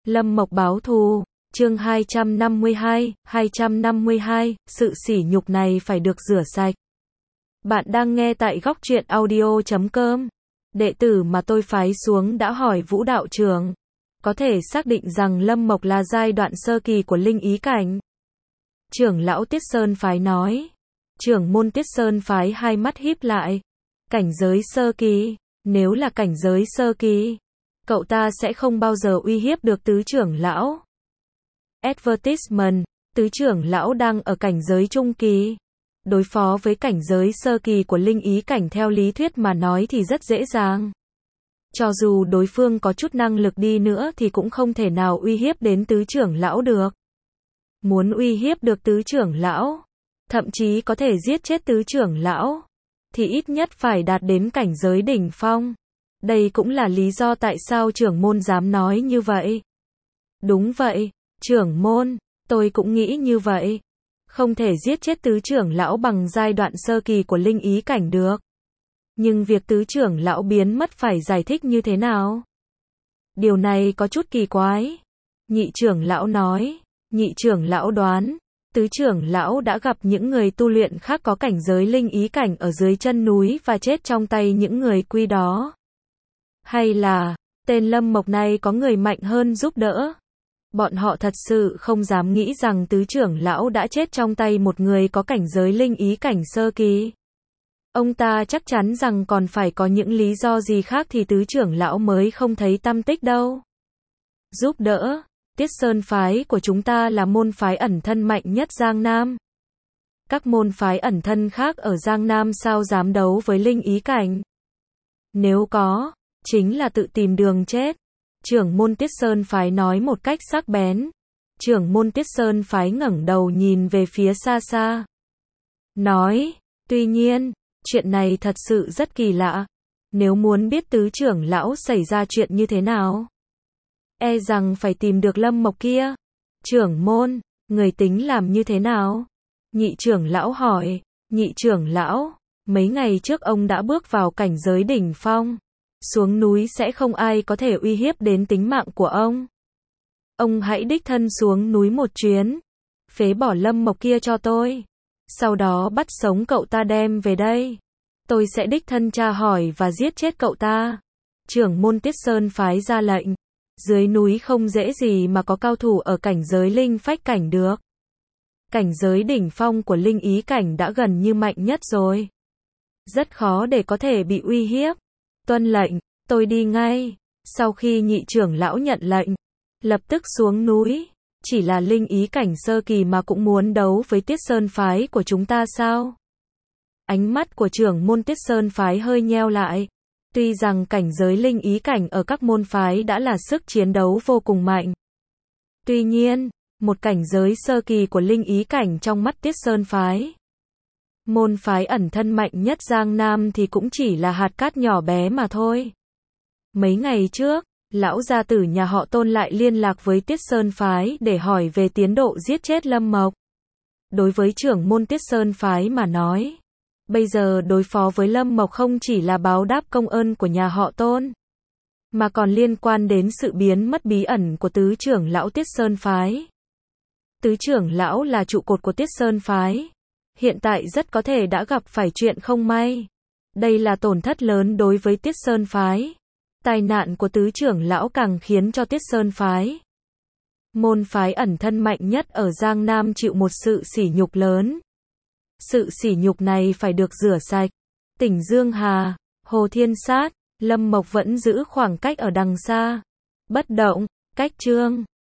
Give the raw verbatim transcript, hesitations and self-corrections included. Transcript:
Lâm Mộc báo thù, chương hai trăm năm mươi hai, hai trăm năm mươi hai, sự sỉ nhục này phải được rửa sạch. Bạn đang nghe tại góc truyện audio chấm com. Đệ tử mà tôi phái xuống đã hỏi Vũ đạo trưởng, có thể xác định rằng Lâm Mộc là giai đoạn sơ kỳ của linh ý cảnh. Trưởng lão Tiết Sơn phái nói. Trưởng môn Tiết Sơn phái hai mắt híp lại. Cảnh giới sơ kỳ, nếu là cảnh giới sơ kỳ, cậu ta sẽ không bao giờ uy hiếp được tứ trưởng lão. Advertisement, tứ trưởng lão đang ở cảnh giới trung kỳ. Đối phó với cảnh giới sơ kỳ của linh ý cảnh theo lý thuyết mà nói thì rất dễ dàng. Cho dù đối phương có chút năng lực đi nữa thì cũng không thể nào uy hiếp đến tứ trưởng lão được. Muốn uy hiếp được tứ trưởng lão, thậm chí có thể giết chết tứ trưởng lão, thì ít nhất phải đạt đến cảnh giới đỉnh phong. Đây cũng là lý do tại sao trưởng môn dám nói như vậy. Đúng vậy, trưởng môn, tôi cũng nghĩ như vậy. Không thể giết chết tứ trưởng lão bằng giai đoạn sơ kỳ của linh ý cảnh được. Nhưng việc tứ trưởng lão biến mất phải giải thích như thế nào? Điều này có chút kỳ quái. Nhị trưởng lão nói, nhị trưởng lão đoán, tứ trưởng lão đã gặp những người tu luyện khác có cảnh giới linh ý cảnh ở dưới chân núi và chết trong tay những người quy đó. Hay là, tên Lâm Mộc này có người mạnh hơn giúp đỡ? Bọn họ thật sự không dám nghĩ rằng tứ trưởng lão đã chết trong tay một người có cảnh giới linh ý cảnh sơ kỳ. Ông ta chắc chắn rằng còn phải có những lý do gì khác thì tứ trưởng lão mới không thấy tăm tích đâu. Giúp đỡ, Tiết Sơn phái của chúng ta là môn phái ẩn thân mạnh nhất Giang Nam. Các môn phái ẩn thân khác ở Giang Nam sao dám đấu với linh ý cảnh? Nếu có, chính là tự tìm đường chết. Trưởng môn Tiết Sơn phái nói một cách sắc bén. Trưởng môn Tiết Sơn phái ngẩng đầu nhìn về phía xa xa. Nói, tuy nhiên, chuyện này thật sự rất kỳ lạ. Nếu muốn biết tứ trưởng lão xảy ra chuyện như thế nào, e rằng phải tìm được Lâm Mộc kia. Trưởng môn, người tính làm như thế nào? Nhị trưởng lão hỏi. Nhị trưởng lão, mấy ngày trước ông đã bước vào cảnh giới đỉnh phong. Xuống núi sẽ không ai có thể uy hiếp đến tính mạng của ông. Ông hãy đích thân xuống núi một chuyến, phế bỏ Lâm Mộc kia cho tôi. Sau đó bắt sống cậu ta đem về đây. Tôi sẽ đích thân tra hỏi và giết chết cậu ta. Trưởng môn Tiết Sơn phái ra lệnh. Dưới núi không dễ gì mà có cao thủ ở cảnh giới linh phách cảnh được. Cảnh giới đỉnh phong của linh ý cảnh đã gần như mạnh nhất rồi. Rất khó để có thể bị uy hiếp. Tuân lệnh, tôi đi ngay. Sau khi nhị trưởng lão nhận lệnh, lập tức xuống núi. Chỉ là linh ý cảnh sơ kỳ mà cũng muốn đấu với Tiết Sơn phái của chúng ta sao? Ánh mắt của trưởng môn Tiết Sơn phái hơi nheo lại. Tuy rằng cảnh giới linh ý cảnh ở các môn phái đã là sức chiến đấu vô cùng mạnh. Tuy nhiên, một cảnh giới sơ kỳ của linh ý cảnh trong mắt Tiết Sơn phái, môn phái ẩn thân mạnh nhất Giang Nam thì cũng chỉ là hạt cát nhỏ bé mà thôi. Mấy ngày trước, lão gia tử nhà họ Tôn lại liên lạc với Tiết Sơn phái để hỏi về tiến độ giết chết Lâm Mộc. Đối với trưởng môn Tiết Sơn phái mà nói, bây giờ đối phó với Lâm Mộc không chỉ là báo đáp công ơn của nhà họ Tôn, mà còn liên quan đến sự biến mất bí ẩn của tứ trưởng lão Tiết Sơn phái. Tứ trưởng lão là trụ cột của Tiết Sơn phái. Hiện tại rất có thể đã gặp phải chuyện không may. Đây là tổn thất lớn đối với Tiết Sơn phái. Tai nạn của tứ trưởng lão càng khiến cho Tiết Sơn phái, môn phái ẩn thân mạnh nhất ở Giang Nam, chịu một sự sỉ nhục lớn. Sự sỉ nhục này phải được rửa sạch. Tỉnh Dương Hà, Hồ Thiên Sát, Lâm Mộc vẫn giữ khoảng cách ở đằng xa, bất động. Cách chương